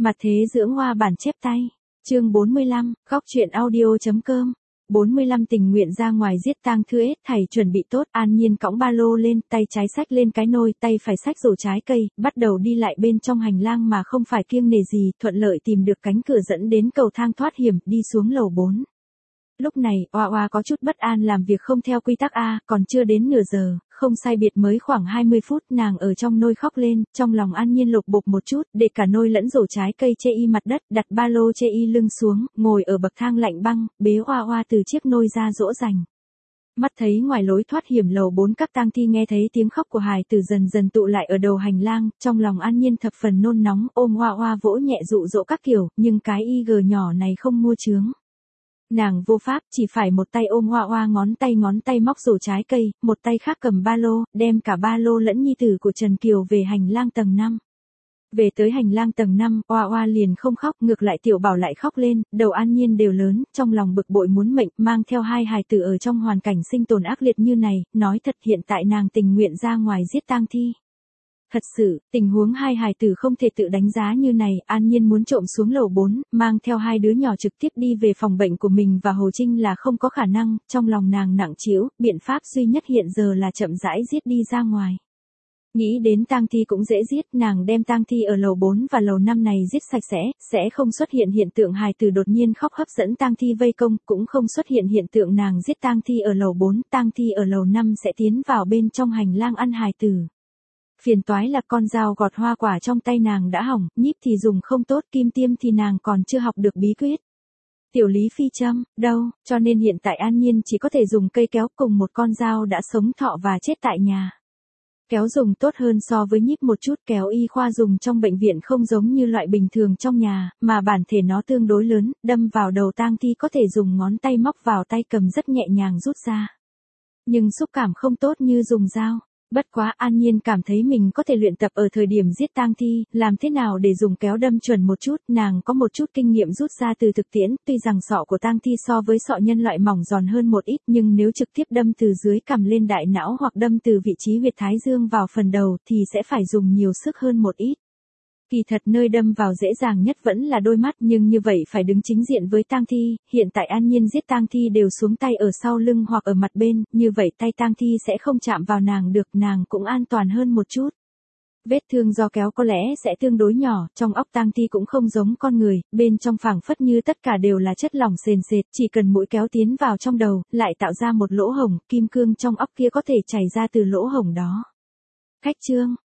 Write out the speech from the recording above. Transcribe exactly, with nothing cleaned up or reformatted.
Mặt thế dưỡng hoa bản chép tay. Chương bốn mươi lăm, góc truyện audio.com. bốn mươi lăm tình nguyện ra ngoài giết tang thư ết, thầy chuẩn bị tốt, An Nhiên cõng ba lô lên, tay trái xách lên cái nôi, tay phải xách rổ trái cây, bắt đầu đi lại bên trong hành lang mà không phải kiêng nể gì, thuận lợi tìm được cánh cửa dẫn đến cầu thang thoát hiểm, đi xuống lầu bốn. Lúc này, Oa Oa có chút bất an làm việc không theo quy tắc A, còn chưa đến nửa giờ, không sai biệt mới khoảng hai mươi phút, nàng ở trong nôi khóc lên, trong lòng An Nhiên lục bục một chút, để cả nôi lẫn rổ trái cây chê y mặt đất, đặt ba lô chê y lưng xuống, ngồi ở bậc thang lạnh băng, bế Oa Oa từ chiếc nôi ra dỗ dành. Mắt thấy ngoài lối thoát hiểm lầu bốn các tang thi nghe thấy tiếng khóc của hài tử dần dần tụ lại ở đầu hành lang, trong lòng An Nhiên thập phần nôn nóng, ôm Oa Oa vỗ nhẹ dụ dỗ các kiểu, nhưng cái y gờ nhỏ này không mua chướng. Nàng vô pháp, chỉ phải một tay ôm Oa Oa, ngón tay ngón tay móc rổ trái cây, một tay khác cầm ba lô, đem cả ba lô lẫn nhi tử của Trần Kiều về hành lang tầng năm. Về tới hành lang tầng năm, Oa Oa liền không khóc, ngược lại Tiểu Bảo lại khóc lên, đầu An Nhiên đều lớn, trong lòng bực bội muốn mệnh, mang theo hai hài tử ở trong hoàn cảnh sinh tồn ác liệt như này, nói thật hiện tại nàng tình nguyện ra ngoài giết tang thi. Thật sự, tình huống hai hài tử không thể tự đánh giá như này, An Nhiên muốn trộm xuống lầu bốn, mang theo hai đứa nhỏ trực tiếp đi về phòng bệnh của mình và Hồ Trinh là không có khả năng, trong lòng nàng nặng trĩu, biện pháp duy nhất hiện giờ là chậm rãi giết đi ra ngoài. Nghĩ đến tang thi cũng dễ giết, nàng đem tang thi ở lầu bốn và lầu năm này giết sạch sẽ, sẽ không xuất hiện hiện tượng hài tử đột nhiên khóc hấp dẫn tang thi vây công, cũng không xuất hiện hiện tượng nàng giết tang thi ở lầu bốn, tang thi ở lầu năm sẽ tiến vào bên trong hành lang ăn hài tử. Phiền toái là con dao gọt hoa quả trong tay nàng đã hỏng, nhíp thì dùng không tốt, kim tiêm thì nàng còn chưa học được bí quyết. Tiểu lý phi châm, đâu, cho nên hiện tại An Nhiên chỉ có thể dùng cây kéo cùng một con dao đã sống thọ và chết tại nhà. Kéo dùng tốt hơn so với nhíp một chút, kéo y khoa dùng trong bệnh viện không giống như loại bình thường trong nhà, mà bản thể nó tương đối lớn, đâm vào đầu tang thi có thể dùng ngón tay móc vào tay cầm rất nhẹ nhàng rút ra. Nhưng xúc cảm không tốt như dùng dao. Bất quá An Nhiên cảm thấy mình có thể luyện tập ở thời điểm giết tang thi, làm thế nào để dùng kéo đâm chuẩn một chút, nàng có một chút kinh nghiệm rút ra từ thực tiễn, tuy rằng sọ của tang thi so với sọ nhân loại mỏng giòn hơn một ít, nhưng nếu trực tiếp đâm từ dưới cằm lên đại não hoặc đâm từ vị trí huyệt thái dương vào phần đầu thì sẽ phải dùng nhiều sức hơn một ít. Kỳ thật nơi đâm vào dễ dàng nhất vẫn là đôi mắt, nhưng như vậy phải đứng chính diện với tang thi, hiện tại An Nhiên giết tang thi đều xuống tay ở sau lưng hoặc ở mặt bên, như vậy tay tang thi sẽ không chạm vào nàng được, nàng cũng an toàn hơn một chút. Vết thương do kéo có lẽ sẽ tương đối nhỏ, trong óc tang thi cũng không giống con người, bên trong phảng phất như tất cả đều là chất lỏng sền sệt, chỉ cần mũi kéo tiến vào trong đầu, lại tạo ra một lỗ hổng, kim cương trong óc kia có thể chảy ra từ lỗ hổng đó. Khách trương,